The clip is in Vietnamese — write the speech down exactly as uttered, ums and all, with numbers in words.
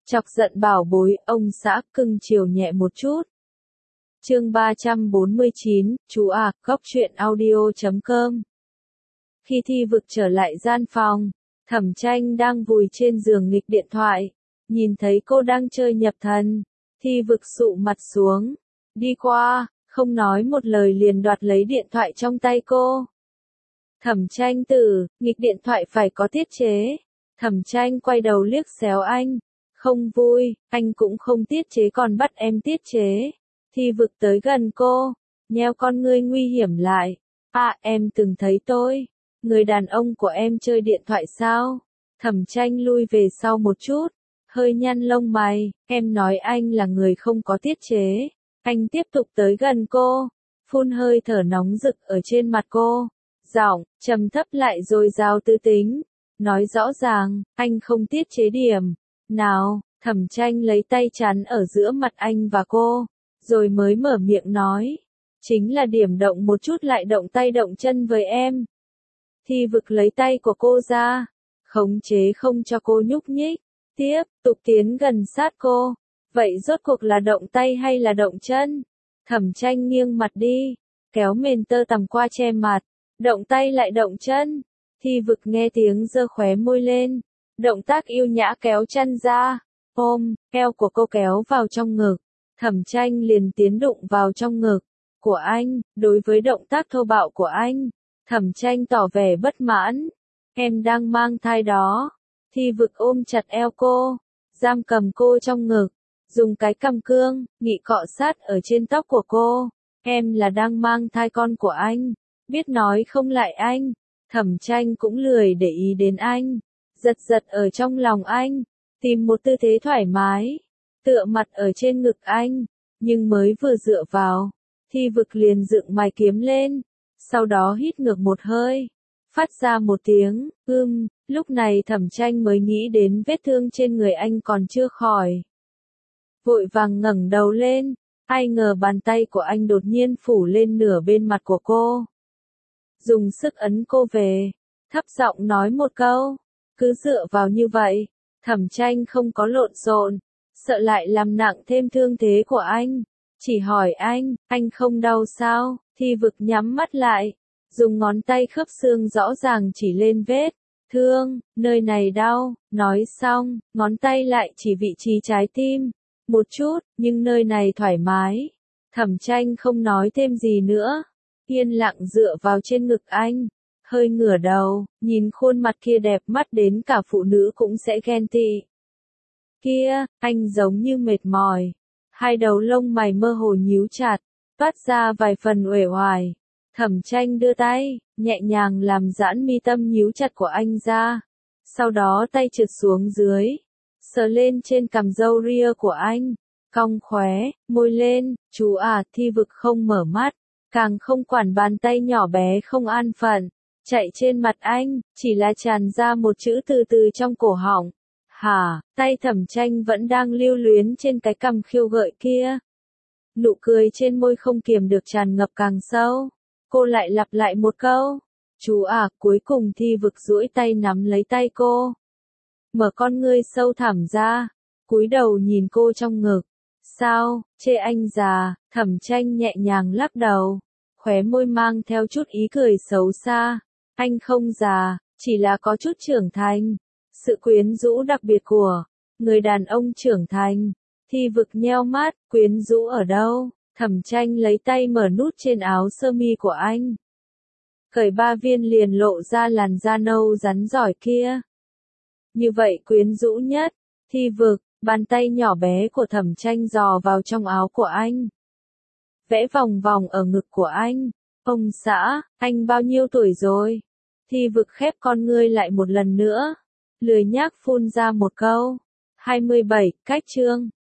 Chọc giận bảo bối, ông xã cưng chiều nhẹ một chút. Chương ba trăm bốn mươi chín, chú à, góc truyện audio chấm com. Khi Thi Vực trở lại gian phòng, Thẩm Tranh đang vùi trên giường nghịch điện thoại, nhìn thấy cô đang chơi nhập thần, Thi Vực sụ mặt xuống, đi qua, không nói một lời liền đoạt lấy điện thoại trong tay cô. Thẩm Tranh tử, nghịch điện thoại phải có tiết chế. Thẩm Tranh quay đầu liếc xéo anh, không vui, anh cũng không tiết chế còn bắt em tiết chế. Thi Vực tới gần cô, nheo con ngươi nguy hiểm lại. À, em từng thấy tôi, người đàn ông của em chơi điện thoại sao? Thẩm Tranh lui về sau một chút, hơi nhăn lông mày, em nói anh là người không có tiết chế. Anh tiếp tục tới gần cô, phun hơi thở nóng rực ở trên mặt cô, giọng trầm thấp lại dồi dào tư tính, nói rõ ràng, anh không tiết chế điểm nào. Thẩm Tranh lấy tay chắn ở giữa mặt anh và cô, rồi mới mở miệng nói, chính là điểm động một chút lại động tay động chân với em. Thi Vực lấy tay của cô ra, khống chế không cho cô nhúc nhích, tiếp tục tiến gần sát cô. Vậy rốt cuộc là động tay hay là động chân? Thẩm Tranh nghiêng mặt đi, kéo mền tơ tằm qua che mặt, động tay lại động chân. Thi Vực nghe tiếng giơ khóe môi lên, động tác yêu nhã kéo chân ra, ôm, eo của cô kéo vào trong ngực. Thẩm Tranh liền tiến đụng vào trong ngực của anh, đối với động tác thô bạo của anh, Thẩm Tranh tỏ vẻ bất mãn. Em đang mang thai đó. Thi Vực ôm chặt eo cô, giam cầm cô trong ngực, dùng cái cằm cương, nghị cọ sát ở trên tóc của cô. Em là đang mang thai con của anh, biết nói không lại anh. Thẩm Tranh cũng lười để ý đến anh, giật giật ở trong lòng anh, tìm một tư thế thoải mái, tựa mặt ở trên ngực anh, nhưng mới vừa dựa vào, Thi Vực liền dựng mày kiếm lên, sau đó hít ngược một hơi, phát ra một tiếng, ưm, lúc này Thẩm Tranh mới nghĩ đến vết thương trên người anh còn chưa khỏi. Vội vàng ngẩng đầu lên, ai ngờ bàn tay của anh đột nhiên phủ lên nửa bên mặt của cô. Dùng sức ấn cô về, thấp giọng nói một câu, cứ dựa vào như vậy. Thẩm Tranh không có lộn xộn, sợ lại làm nặng thêm thương thế của anh, chỉ hỏi anh, anh không đau sao? Thi Vực nhắm mắt lại, dùng ngón tay khớp xương rõ ràng chỉ lên vết thương, nơi này đau, nói xong, ngón tay lại chỉ vị trí trái tim, một chút, nhưng nơi này thoải mái. Thẩm Tranh không nói thêm gì nữa, yên lặng dựa vào trên ngực anh, hơi ngửa đầu, nhìn khuôn mặt kia đẹp mắt đến cả phụ nữ cũng sẽ ghen tị. Kia, anh giống như mệt mỏi, hai đầu lông mày mơ hồ nhíu chặt, toát ra vài phần uể oải. Thẩm Tranh đưa tay, nhẹ nhàng làm giãn mi tâm nhíu chặt của anh ra, sau đó tay trượt xuống dưới, sờ lên trên cằm râu ria của anh, cong khóe, môi lên, chú à. Thi Vực không mở mắt, càng không quản bàn tay nhỏ bé không an phận, chạy trên mặt anh, chỉ là tràn ra một chữ từ từ trong cổ họng. Hả, tay Thẩm Tranh vẫn đang lưu luyến trên cái cằm khiêu gợi kia. Nụ cười trên môi không kiềm được tràn ngập càng sâu. Cô lại lặp lại một câu, chú à. Cuối cùng Thi Vực duỗi tay nắm lấy tay cô, mở con ngươi sâu thẳm ra, cúi đầu nhìn cô trong ngực. Sao, chê anh già? Thẩm Tranh nhẹ nhàng lắc đầu, khóe môi mang theo chút ý cười xấu xa. Anh không già, chỉ là có chút trưởng thành. Sự quyến rũ đặc biệt của người đàn ông trưởng thành. Thi Vực nheo mắt, quyến rũ ở đâu? Thẩm Tranh lấy tay mở nút trên áo sơ mi của anh, cởi ba viên liền lộ ra làn da nâu rắn giỏi kia. Như vậy quyến rũ nhất. Thi Vực, bàn tay nhỏ bé của Thẩm Tranh dò vào trong áo của anh, vẽ vòng vòng ở ngực của anh. Ông xã, anh bao nhiêu tuổi rồi? Thi Vực khép con ngươi lại một lần nữa, lười nhác phun ra một câu. hai mươi bảy, cách chương.